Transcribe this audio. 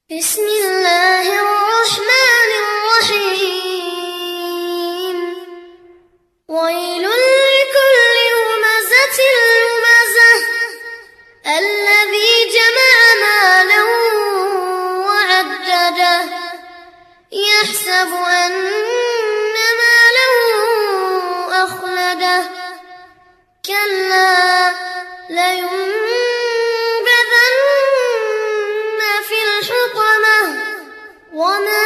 بسم الله الرحمن الرحيم ويل لكل همزة لمزة الذي جمع مالا وعدده يحسب أن ماله أخلده كلا لينبذن في الحطمة وما